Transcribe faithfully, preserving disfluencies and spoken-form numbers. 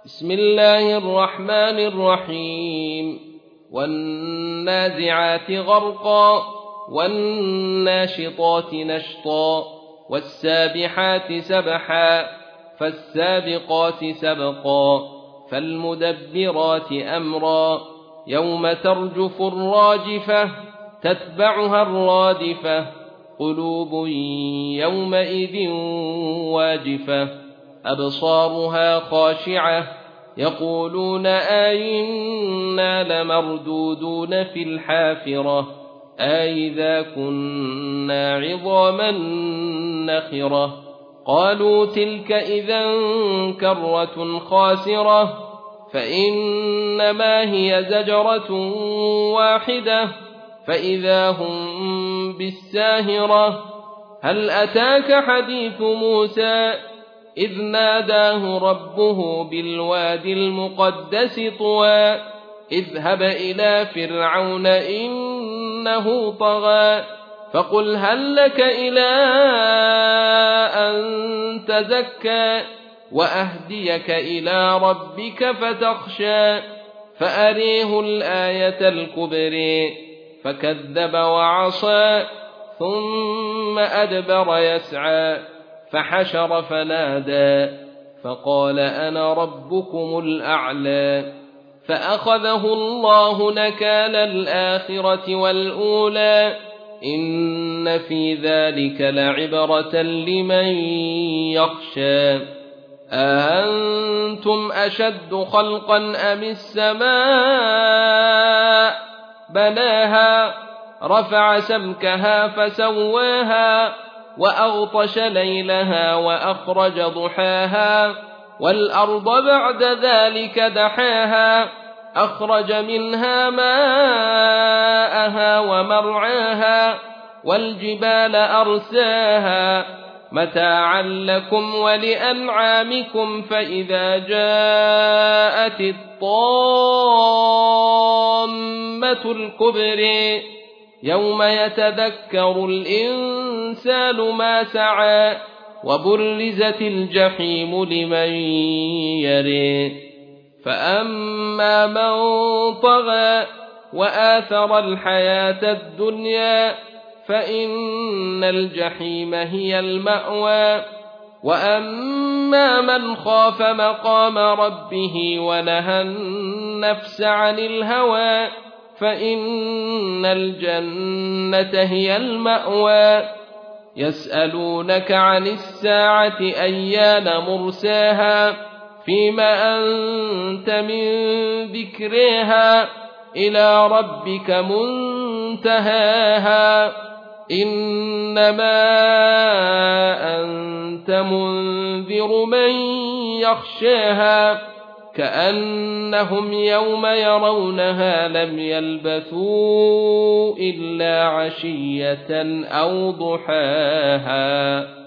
بسم الله الرحمن الرحيم والنازعات غرقا والناشطات نشطا والسابحات سبحا فالسابقات سبقا فالمدبرات أمرا يوم ترجف الراجفة تتبعها الرادفة قلوب يومئذ واجفة أبصارها خاشعة يقولون أئنا لمردودون في الحافرة أئذا كنا عظاما نخرة قالوا تلك إذا كرة خاسرة فإنما هي زجرة واحدة فإذا هم بالساهرة هل أتاك حديث موسى إذ ناداه ربه بالوادي المقدس طوى اذهب إلى فرعون إنه طغى فقل هل لك إلى أن تزكى وأهديك إلى ربك فتخشى فأريه الآية الكبرى فكذب وعصى ثم أدبر يسعى فحشر فنادى فقال أنا ربكم الأعلى فأخذه الله نكال الآخرة والأولى إن في ذلك لعبرة لمن يخشى أأنتم أشد خلقا أم السماء بناها رفع سمكها فسواها وأغطش ليلها وأخرج ضحاها والأرض بعد ذلك دحاها أخرج منها ماءها ومرعاها والجبال أرساها متاعا لكم ولأنعامكم فإذا جاءت الطامة الكبرى يوم يتذكر الإنسان ما سعى وبرزت الجحيم لمن يرى فأما من طغى وآثر الحياة الدنيا فإن الجحيم هي المأوى وأما من خاف مقام ربه ونهى النفس عن الهوى فإن الجنة هي المأوى يسألونك عن الساعة أيان مرساها فيما أنت من ذكرها إلى ربك منتهاها إنما أنت منذر من يخشاها كأنهم يوم يرونها لم يلبثوا إلا عشية أو ضحاها.